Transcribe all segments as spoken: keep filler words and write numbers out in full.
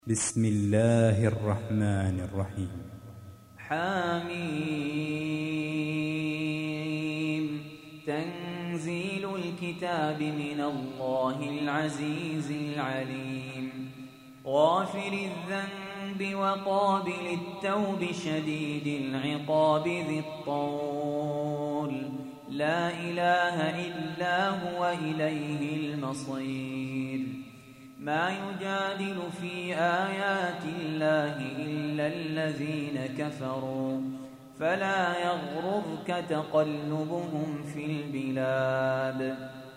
بسم الله الرحمن الرحيم. حميم. تنزيل الكتاب من الله العزيز العليم. غافر الذنب وقابل التوب شديد العقاب ذي الطول، لا إله إلا هو إليه المصير. ما يجادل في آيات الله إلا الذين كفروا، فلا يغررك تقلبهم في البلاد.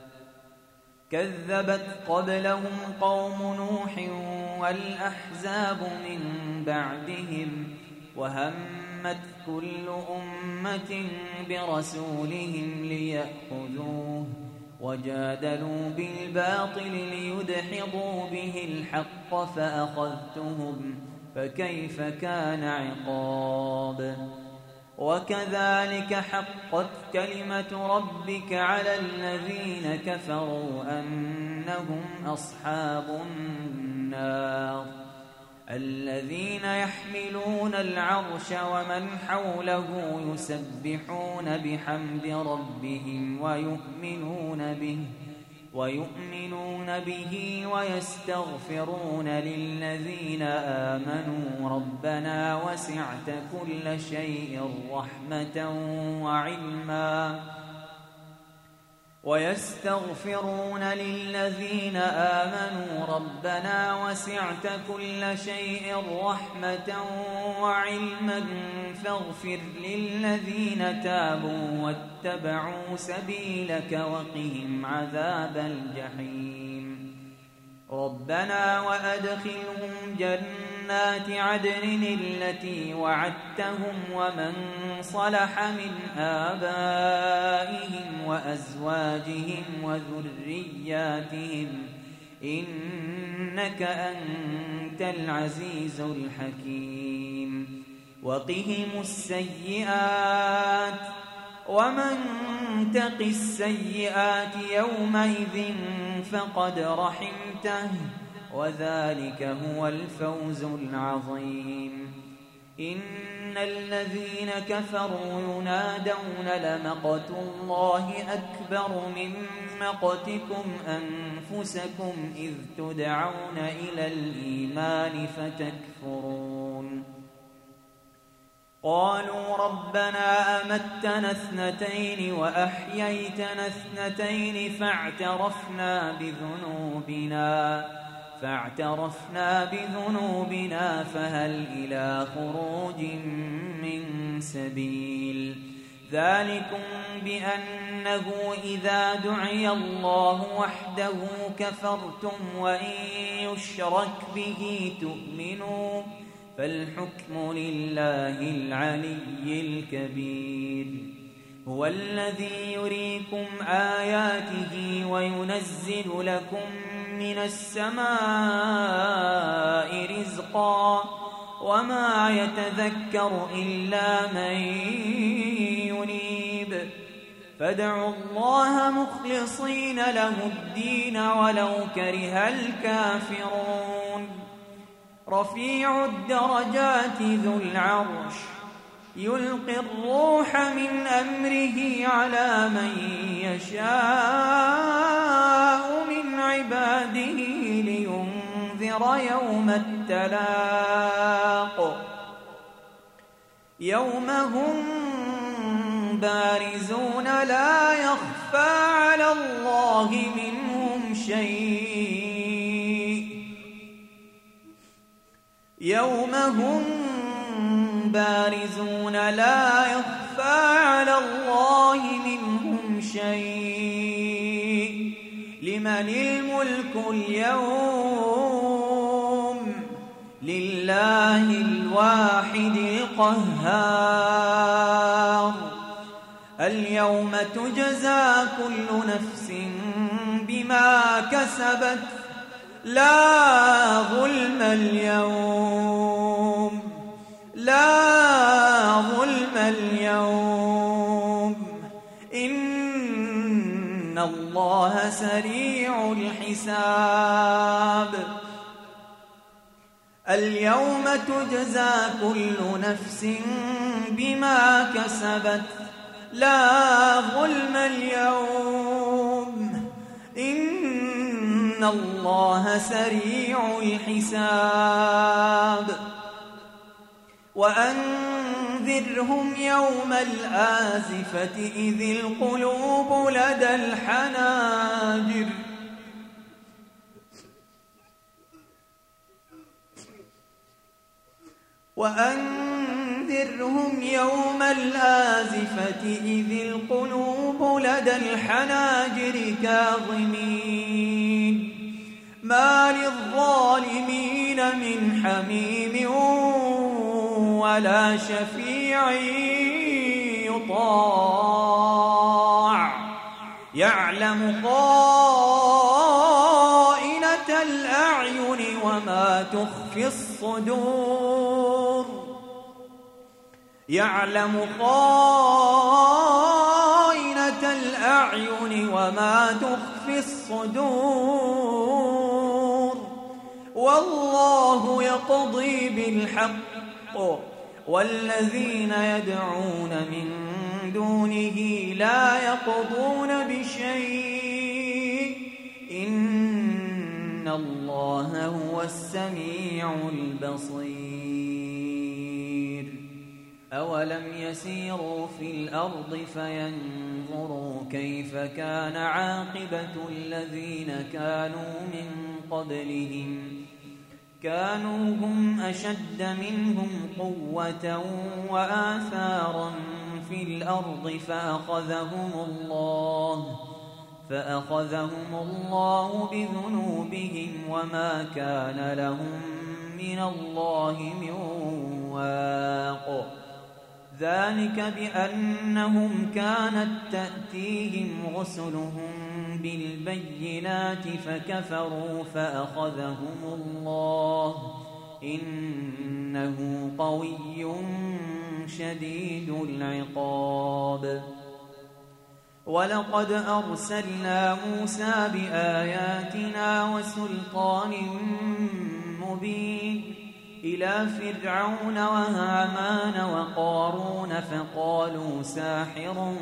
كذبت قبلهم قوم نوح والأحزاب من بعدهم، وهمت كل أمة برسولهم ليأخذوه، وجادلوا بالباطل ليدحضوا به الحق فأخذتهم، فكيف كان عقاب. وكذلك حقت كلمة ربك على الذين كفروا أنهم أصحاب النار. الذين يحملون العرش ومن حوله يسبحون بحمد ربهم ويؤمنون به ويؤمنون به ويستغفرون للذين آمنوا ربنا وسعت كل شيء رحمة وعلما ويستغفرون للذين آمنوا ربنا وسعت كل شيء رحمة وعلما فاغفر للذين تابوا واتبعوا سبيلك وقهم عذاب الجحيم. ربنا وأدخلهم جنات عدن التي وعدتهم ومن صلح من آبائهم وأزواجهم وذرياتهم إنك أنت العزيز الحكيم. وقهم السيئات ومن تق السيئات يومئذ فقد رحمته، وذلك هو الفوز العظيم. إن الذين كفروا ينادون لمقت الله أكبر من مقتكم أنفسكم إذ تدعون إلى الإيمان فتكفرون. قالوا ربنا أمتنا اثنتين وأحييتنا اثنتين فاعترفنا بذنوبنا فاعترفنا بذنوبنا فهل إلى خروج من سبيل. ذلكم بأنه إذا دعي الله وحده كفرتم وإن يشرك به تؤمنوا، فالحكم لله العلي الكبير. هو الذي يريكم آياته وينزل لكم من السماء رزقا، وما يتذكر إلا من ينيب. فادعوا الله مخلصين له الدين ولو كره الكافرون. رفيع الدرجات ذو العرش يلقي الروح من أمره على من يشاء من عباده لينذر يوم التلاق. يوم هم بارزون لا يخفى على الله منهم شيء يوم هم بارزون لا يخفى على الله منهم شيء. لمن الملك اليوم؟ لله الواحد القهار. اليوم تجزى كل نفس بما كسبت، لا ظلم اليوم لا ظلم اليوم إن الله سريع الحساب. اليوم تجزى كل نفس بما كسبت لا ظلم اليوم إن الله سريع الحساب وأنذرهم يوم الآزفة إذ القلوب لدى الحناجر وأنذرهم يوم الآزفة إذ القلوب لدى الحناجر كاظمين ما للظالمين من حميم ولا شفيع يطاع يعلم خائنة الأعين وما تخفي الصدور يعلم خائنة الأعين وما تخفي الصدور والله يقضي بالحق والذين يدعون من دونه لا يقضون بشيء إن الله هو السميع البصير أولم يسيروا في الأرض فينظروا كيف كان عاقبة الذين كانوا من قبلهم كانوا هم أشد منهم قوة وآثارا في الأرض فأخذهم الله فأخذهم الله بذنوبهم وما كان لهم من الله من واق ذلك بأنهم كانت تأتيهم رسلهم بالبينات فكفروا فأخذهم الله إنه قوي شديد العقاب ولقد أرسلنا موسى بآياتنا وسلطان مبين إلى فرعون وهامان وقارون فقالوا ساحر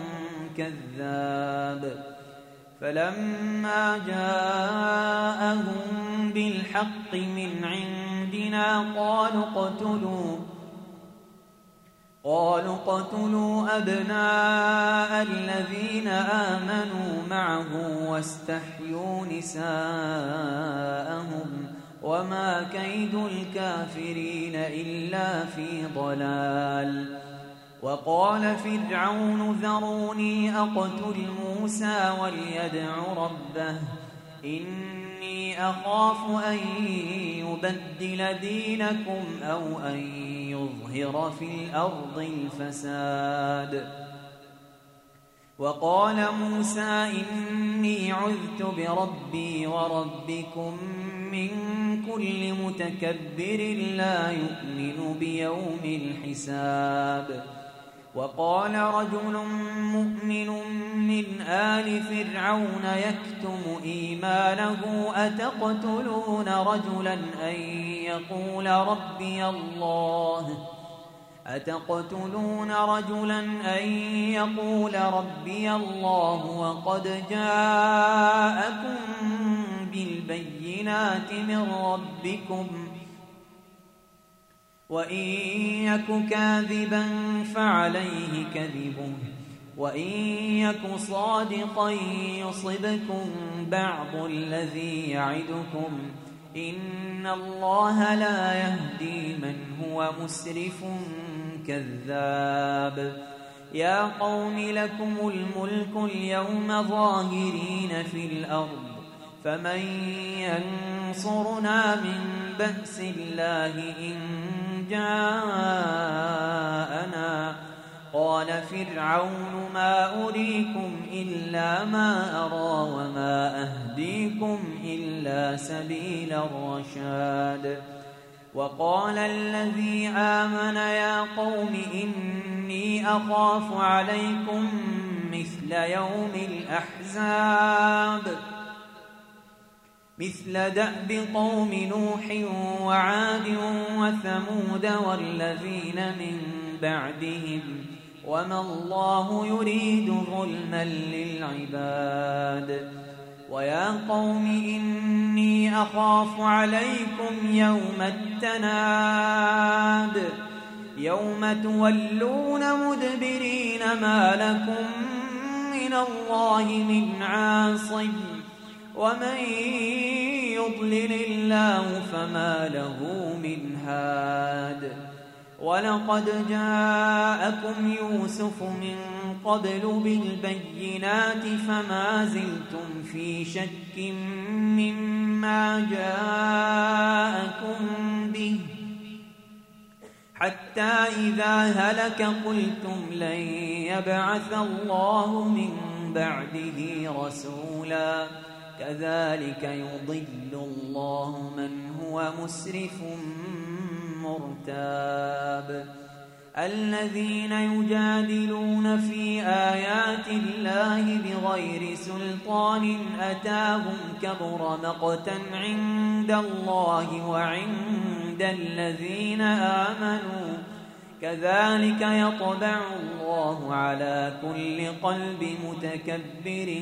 كذاب فلما جاءهم بالحق من عندنا قالوا اقتلوا قالوا اقتلوا أبناء الذين آمنوا معه واستحيوا نساءهم وما كيد الكافرين إلا في ضلال وقال فرعون ذروني أقتل موسى وليدع ربه إني أخاف أن يبدل دينكم أو أن يظهر في الأرض الفساد وقال موسى إني عذت بربي وربكم من كل متكبر لا يؤمن بيوم الحساب وقال رجل مؤمن من آل فرعون يكتم إيمانه أتقتلون رجلا أن يقول ربي الله أتقتلون رجلا أن يقول ربي الله وقد جاءكم بالبينات من ربكم وإن يك كاذبا فعليه كذبه وإن يك صادقا يصبكم بعض الذي يعدكم إن الله لا يهدي من هو مسرف كذاب يا قوم لكم الملك اليوم ظاهرين في الأرض فمن ينصرنا من بأس الله إن جاءنا قال فرعون ما أريكم إلا ما أرى وما أهديكم إلا سبيل الرشاد وقال الذي آمن يا قوم إني أخاف عليكم مثل يوم الأحزاب مثل دأب قوم نوح وعاد وثمود والذين من بعدهم وما الله يريد ظلما للعباد ويا قوم إني أخاف عليكم يوم التناد يوم تولون مدبرين ما لكم من الله من عاصم ومن يضلل الله فما له من هاد ولقد جاءكم يوسف من قبل بالبينات فما زلتم في شك مما جاءكم به حتى إذا هلك قلتم لن يبعث الله من بعده رسولا كذلك يضل الله من هو مسرف مرتاب الذين يجادلون في آيات الله بغير سلطان أتاهم كبر مقتا عند الله وعند الذين آمنوا كذلك يطبع الله على كل قلب متكبر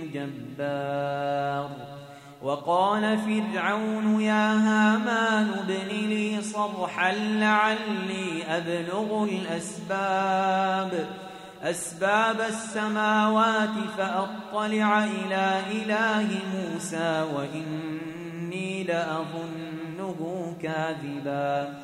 جبار وقال فرعون يا هامان ابن لي صرحا لعلي أبلغ الأسباب أسباب السماوات فأطلع إلى إله موسى وإني لأظنه كاذبا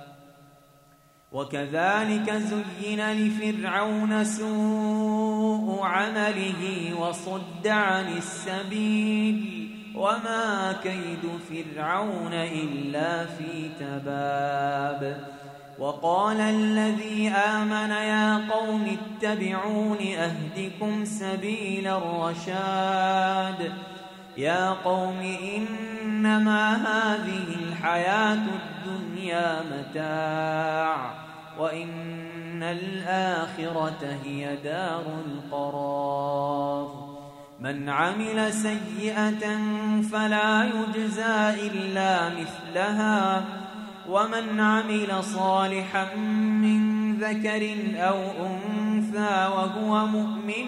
وكذلك زين لفرعون سوء عمله وصد عن السبيل وما كيد فرعون إلا في تباب وقال الذي آمن يا قوم اتبعون أهدكم سبيل الرشاد يا قوم إنما هذه الحياة الدنيا متاع وإن الآخرة هي دار القرار من عمل سيئة فلا يجزى إلا مثلها ومن عمل صالحا من ذكر أو أنثى وهو مؤمن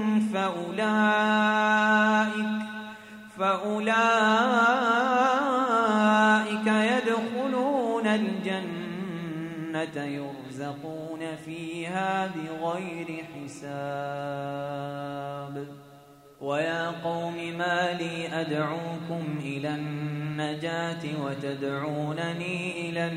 فأولئك فأولئك يدخلون الجنة يرزقون فيها بغير حساب ويا قوم ما لي أدعوكم إلى النجاة وتدعونني إلى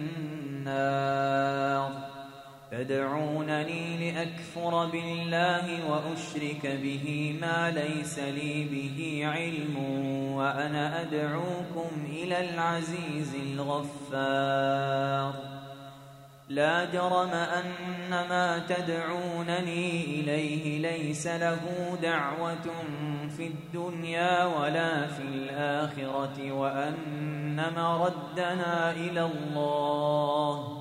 النار تدعونني لأكفر بالله وأشرك به ما ليس لي به علم وأنا أدعوكم إلى العزيز الغفار لا جرم أن ما تدعونني إليه ليس له دعوة في الدنيا ولا في الآخرة وأن مردنا إلى الله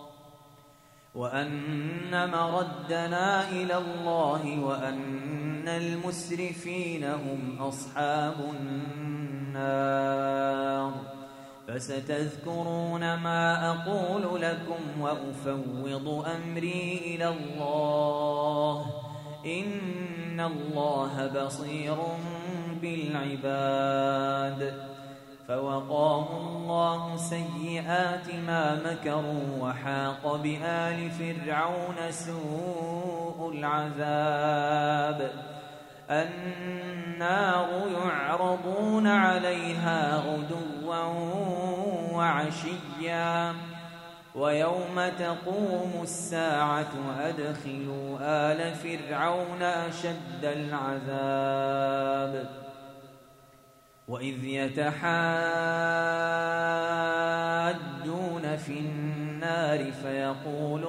وأن مردنا إلى الله وأن المسرفين هم أصحاب النار فستذكرون ما أقول لكم وأفوض أمري إلى الله إن الله بصير بالعباد فوقاه الله سيئات ما مكروا وحاق بآل فرعون سوء العذاب النار يعرضون عليها غدوا وعشيا ويوم تقوم الساعة أدخلوا آل فرعون أشد العذاب وإذ يتحاجون في النار فيقول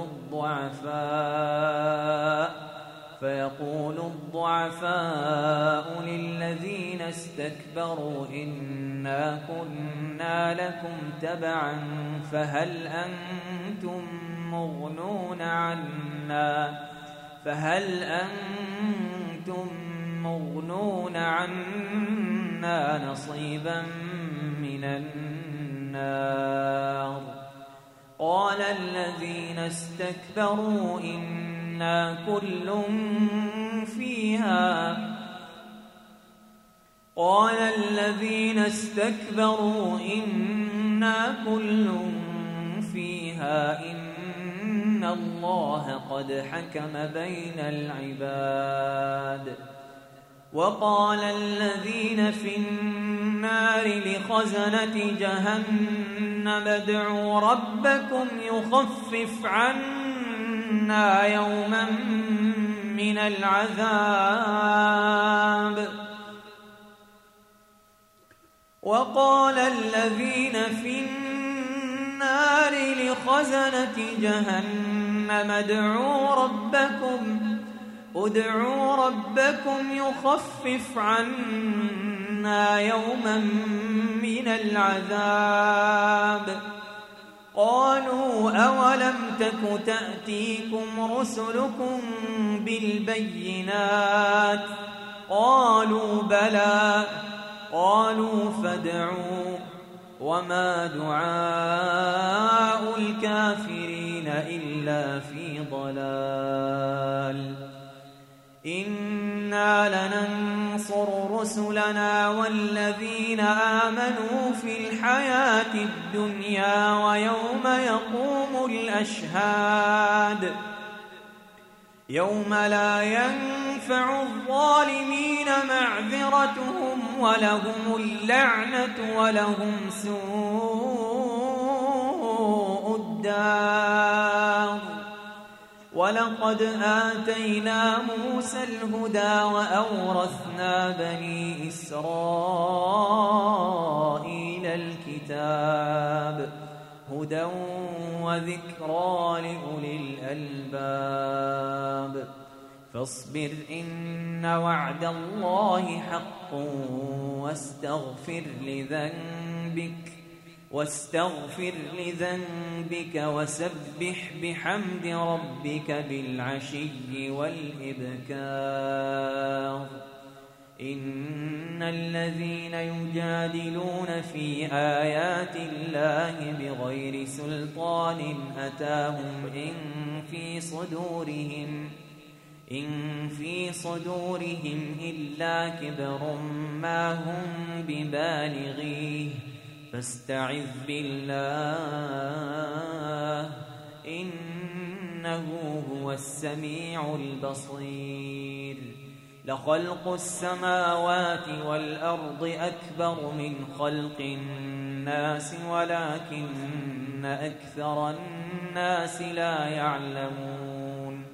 الضعفاء فيقول الضعفاء للذين استكبروا إنا كنا لكم تبعا فهل أنتم مغنون عنا فهل أنتم مغنون عنا منا نصيبا من النار. قال الذين استكبروا إنا كل فيها قال الذين استكبروا إنا كل فيها إن الله قد حكم بين العباد. وقال الذين في النار لخزنة جهنم ادعوا ربكم يخفف عنا يوما من العذاب. وقال الذين في النار لخزنة جهنم ادعوا ربكم ادعوا ربكم يخفف عنا يوما من العذاب. قالوا أولم تك تأتيكم رسلكم بالبينات قالوا بلى. قالوا فادعوا وما دعاء الكافرين إلا في ضلال. إنا لننصر رسلنا والذين آمنوا في الحياة الدنيا ويوم يقوم الأشهاد يوم لا ينفع الظالمين معذرتهم ولهم اللعنة ولهم سوء الدار. ولقد آتينا موسى الهدى وأورثنا بني إسرائيل الكتاب هدى وذكرى لأولي الألباب. فاصبر إن وعد الله حق واستغفر لذنبك واستغفر لذنبك وسبح بحمد ربك بالعشي والإبكار. إن الذين يجادلون في آيات الله بغير سلطان أتاهم إن في صدورهم إن في صدورهم إلا كبر ما هم ببالغيه فاستعذ بالله إنه هو السميع البصير. لخلق السماوات والأرض أكبر من خلق الناس ولكن أكثر الناس لا يعلمون.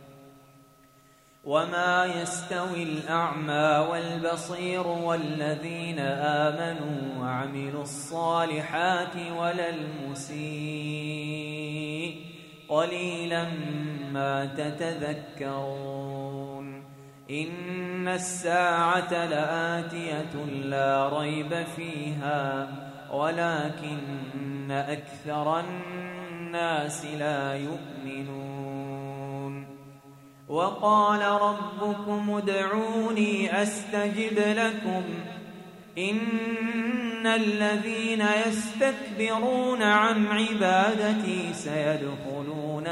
وما يستوي الأعمى والبصير والذين آمنوا وعملوا الصالحات ولا المسيء قليلا ما تتذكرون. إن الساعة لآتية لا ريب فيها ولكن أكثر الناس لا يؤمنون. وقال ربكم ادعوني أستجب لكم إن الذين يستكبرون عن عبادتي سيدخلون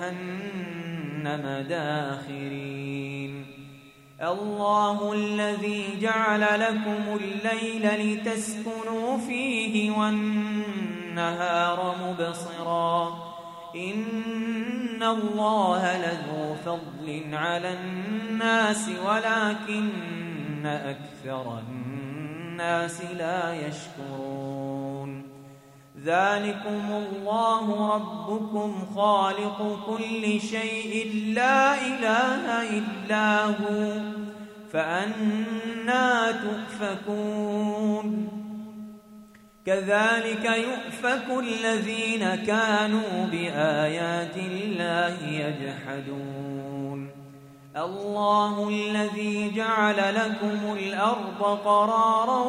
جهنم داخرين. الله الذي جعل لكم الليل لتسكنوا فيه والنهار مبصرا إن الله لذو فضل على الناس ولكن أكثر الناس لا يشكرون. ذلكم الله ربكم خالق كل شيء لا إله إلا هو فأنى تؤفكون. كذلك يؤفك الذين كانوا بآيات الله يجحدون. الله الذي جعل لكم الأرض قرارا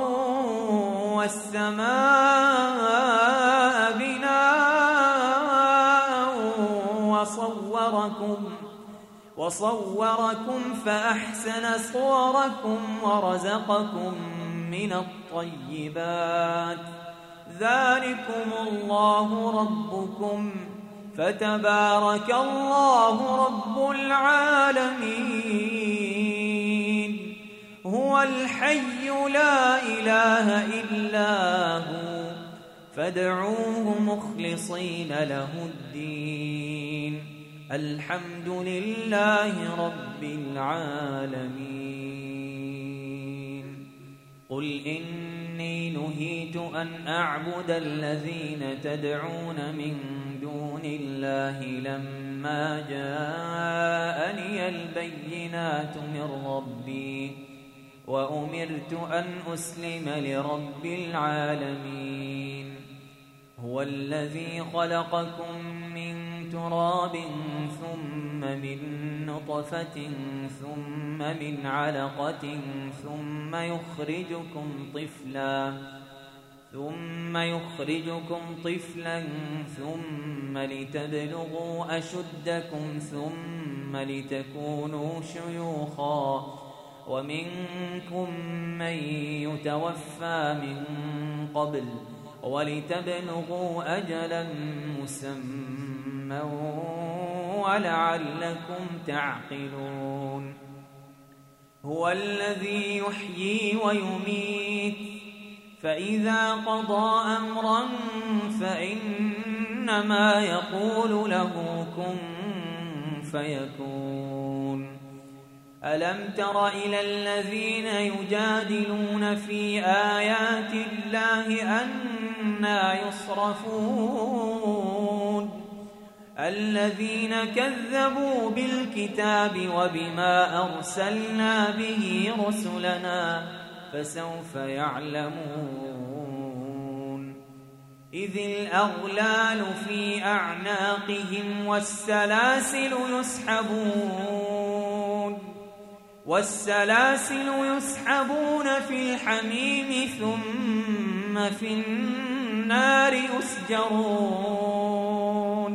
والسماء بناء وصوركم وصوركم فأحسن صوركم ورزقكم من الطيبات ذلكم الله ربكم فتبارك الله رب العالمين هو الحي لا إله إلا هو فادعوه مخلصين له الدين الحمد لله رب العالمين قل إني نهيت أن أعبد الذين تدعون من دون الله لما جاءني البينات من ربي وأمرت أن أسلم لرب العالمين هو الذي خلقكم من تراب ثم من نطفة ثم من علقة ثم يخرجكم طفلا ثم يخرجكم طفلا ثم لتبلغوا أشدكم ثم لتكونوا شيوخا ومنكم من يتوفى من قبل ولتبلغوا أجلا مسمى ولعلكم تعقلون هو الذي يحيي ويميت فإذا قضى أمرا فإنما يقول له كن فيكون ألم تر إلى الذين يجادلون في آيات الله أنى يصرفون الذين كذبوا بالكتاب وبما أرسلنا به رسلنا فسوف يعلمون إذ الأغلال في أعناقهم والسلاسل يسحبون والسلاسل يسحبون في الحميم ثم في النار يسجرون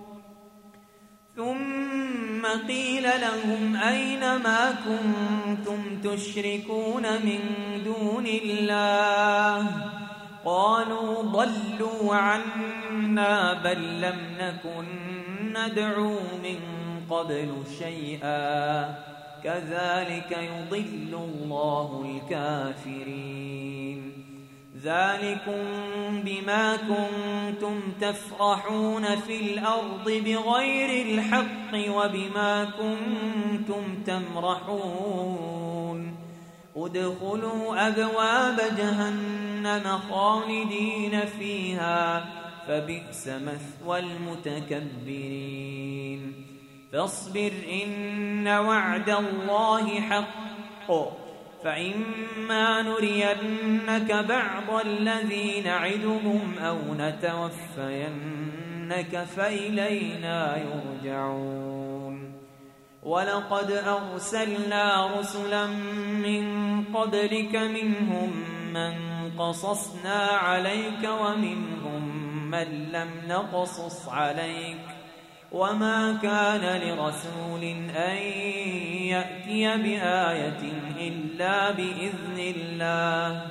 ثم قيل لهم أين ما كنتم تشركون من دون الله قالوا ضلوا عنا بل لم نكن ندعو من قبل شيئا كذلك يضل الله الكافرين ذلكم بما كنتم تفرحون في الأرض بغير الحق وبما كنتم تمرحون ادخلوا أبواب جهنم خالدين فيها فبئس مثوى المتكبرين فاصبر إن وعد الله حق فإما نرينك بعض الذي نعدهم أو نتوفينك فإلينا يرجعون ولقد أرسلنا رسلا من قبلك منهم من قصصنا عليك ومنهم من لم نقصص عليك وما كان لرسول أن يأتي بآية إلا بإذن الله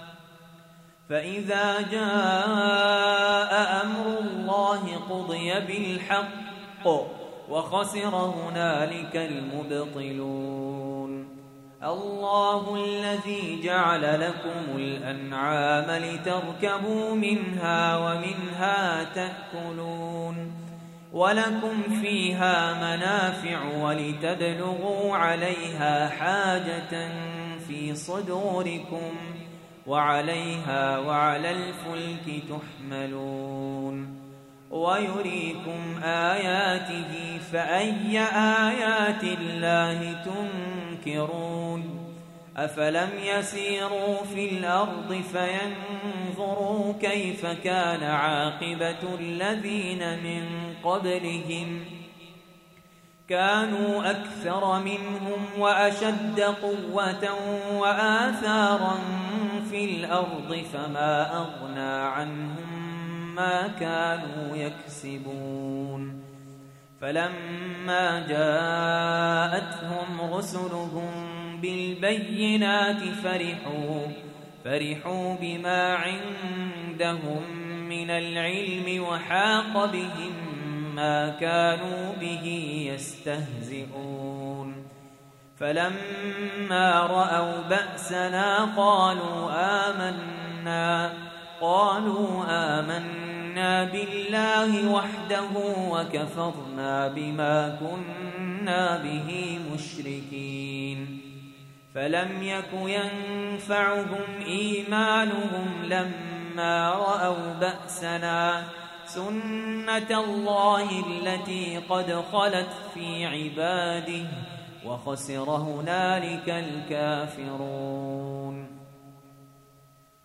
فإذا جاء أمر الله قضي بالحق وخسر هنالك المبطلون الله الذي جعل لكم الأنعام لتركبوا منها ومنها تأكلون ولكم فيها منافع ولتبلغوا عليها حاجة في صدوركم وعليها وعلى الفلك تحملون ويريكم آياته فأي آيات الله تنكرون أفلم يسيروا في الأرض فينظروا كيف كان عاقبة الذين من قبلهم كانوا أكثر منهم وأشد قوة وآثارا في الأرض فما أغنى عنهم ما كانوا يكسبون فلما جاءتهم رسلهم بالبينات فرحوا فرحوا بما عندهم من العلم وحاق بهم ما كانوا به يستهزئون فلما رأوا بأسنا قالوا آمنا قالوا آمنا بالله وحده وكفرنا بما كنا به مشركين فلم يك ينفعهم إيمانهم لما رأوا بأسنا سنة الله التي قد خلت في عباده وخسر هنالك الكافرون